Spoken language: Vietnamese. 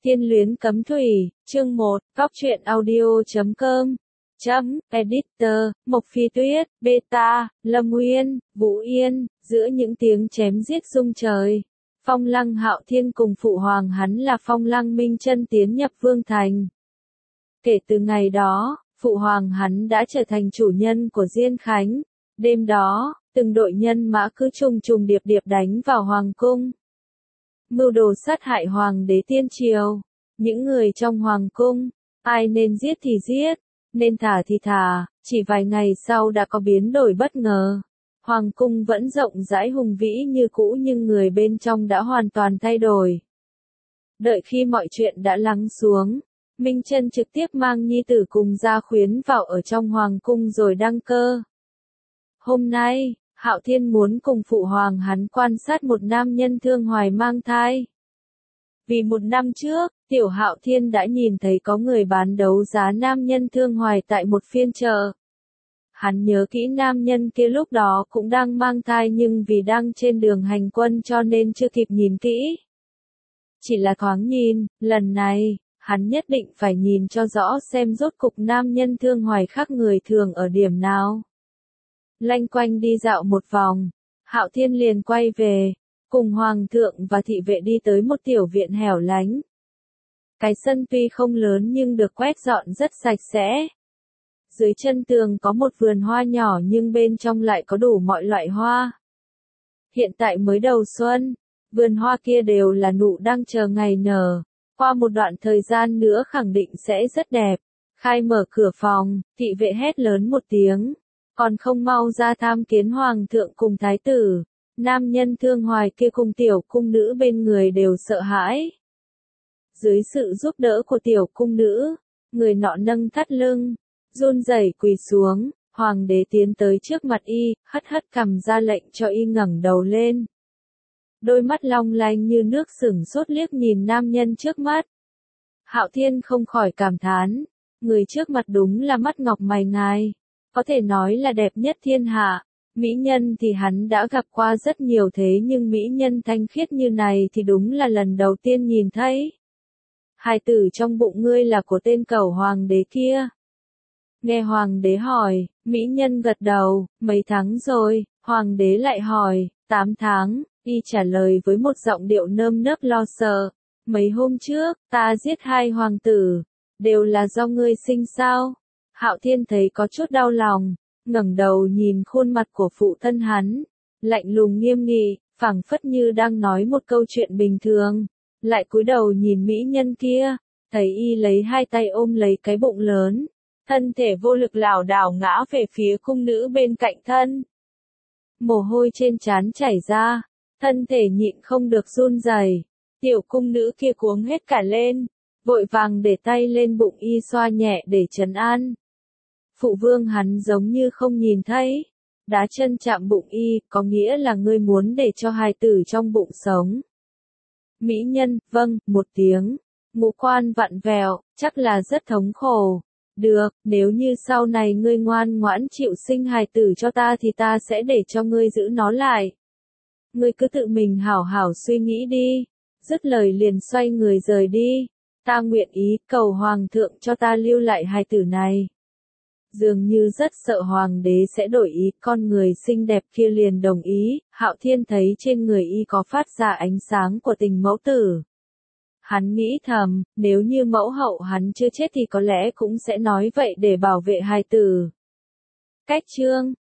Thiên luyến cấm thủy, chương 1, góc truyện audio.com. Editor, Mộc Phi Tuyết, Beta, Lâm Nguyên, Vũ Yên, giữa những tiếng chém giết rung trời. Phong Lăng Hạo Thiên cùng phụ hoàng hắn là Phong Lăng Minh Chân tiến nhập Vương Thành. Kể từ ngày đó, phụ hoàng hắn đã trở thành chủ nhân của Diên Khánh. Đêm đó, từng đội nhân mã cứ trùng trùng điệp điệp đánh vào hoàng cung. Mưu đồ sát hại hoàng đế tiên triều. Những người trong hoàng cung, ai nên giết thì giết, nên thả thì thả, chỉ vài ngày sau đã có biến đổi bất ngờ. Hoàng cung vẫn rộng rãi hùng vĩ như cũ nhưng người bên trong đã hoàn toàn thay đổi. Đợi khi mọi chuyện đã lắng xuống, Minh Chân trực tiếp mang nhi tử cùng Gia Khuyến vào ở trong hoàng cung rồi đăng cơ. Hôm nay, Hạo Thiên muốn cùng phụ hoàng hắn quan sát một nam nhân thương hoài mang thai. Vì một năm trước, tiểu Hạo Thiên đã nhìn thấy có người bán đấu giá nam nhân thương hoài tại một phiên chợ. Hắn nhớ kỹ nam nhân kia lúc đó cũng đang mang thai nhưng vì đang trên đường hành quân cho nên chưa kịp nhìn kỹ. Chỉ là thoáng nhìn, lần này, hắn nhất định phải nhìn cho rõ xem rốt cục nam nhân thương hoài khác người thường ở điểm nào. Lanh quanh đi dạo một vòng, Hạo Thiên liền quay về, cùng hoàng thượng và thị vệ đi tới một tiểu viện hẻo lánh. Cái sân tuy không lớn nhưng được quét dọn rất sạch sẽ. Dưới chân tường có một vườn hoa nhỏ nhưng bên trong lại có đủ mọi loại hoa. Hiện tại mới đầu xuân, vườn hoa kia đều là nụ đang chờ ngày nở, qua một đoạn thời gian nữa khẳng định sẽ rất đẹp. Khai mở cửa phòng, thị vệ hét lớn một tiếng, còn không mau ra tham kiến hoàng thượng cùng thái tử. Nam nhân thương hoài kia cùng tiểu cung nữ bên người đều sợ hãi. Dưới sự giúp đỡ của tiểu cung nữ, người nọ nâng thắt lưng, run rẩy quỳ xuống, hoàng đế tiến tới trước mặt y, hất hất cằm ra lệnh cho y ngẩng đầu lên. Đôi mắt long lanh như nước sửng sốt liếc nhìn nam nhân trước mắt. Hạo Thiên không khỏi cảm thán, người trước mặt đúng là mắt ngọc mày ngài, có thể nói là đẹp nhất thiên hạ. Mỹ nhân thì hắn đã gặp qua rất nhiều thế nhưng mỹ nhân thanh khiết như này thì đúng là lần đầu tiên nhìn thấy. Hài tử trong bụng ngươi là của tên cẩu hoàng đế kia. Nghe hoàng đế hỏi, mỹ nhân gật đầu, mấy tháng rồi, hoàng đế lại hỏi, 8 tháng, y trả lời với một giọng điệu nơm nớp lo sợ. Mấy hôm trước, ta giết 2 hoàng tử, đều là do ngươi sinh sao? Hạo Thiên thấy có chút đau lòng. Ngẩng đầu nhìn khuôn mặt của phụ thân hắn, lạnh lùng nghiêm nghị, phảng phất như đang nói một câu chuyện bình thường, lại cúi đầu nhìn mỹ nhân kia, thấy y lấy 2 tay ôm lấy cái bụng lớn, thân thể vô lực lảo đảo ngã về phía cung nữ bên cạnh thân. Mồ hôi trên trán chảy ra, thân thể nhịn không được run rẩy, tiểu cung nữ kia cuống hết cả lên, vội vàng để tay lên bụng y xoa nhẹ để trấn an. Phụ vương hắn giống như không nhìn thấy, đá chân chạm bụng y, có nghĩa là ngươi muốn để cho hài tử trong bụng sống. Mỹ nhân, vâng, một tiếng, ngũ quan vặn vẹo, chắc là rất thống khổ. Được, nếu như sau này ngươi ngoan ngoãn chịu sinh hài tử cho ta thì ta sẽ để cho ngươi giữ nó lại. Ngươi cứ tự mình hảo hảo suy nghĩ đi, dứt lời liền xoay người rời đi. Ta nguyện ý cầu hoàng thượng cho ta lưu lại hài tử này. Dường như rất sợ hoàng đế sẽ đổi ý, con người xinh đẹp kia liền đồng ý. Hạo Thiên thấy trên người y có phát ra ánh sáng của tình mẫu tử. Hắn nghĩ thầm, nếu như mẫu hậu hắn chưa chết thì có lẽ cũng sẽ nói vậy để bảo vệ hài tử. Cách chương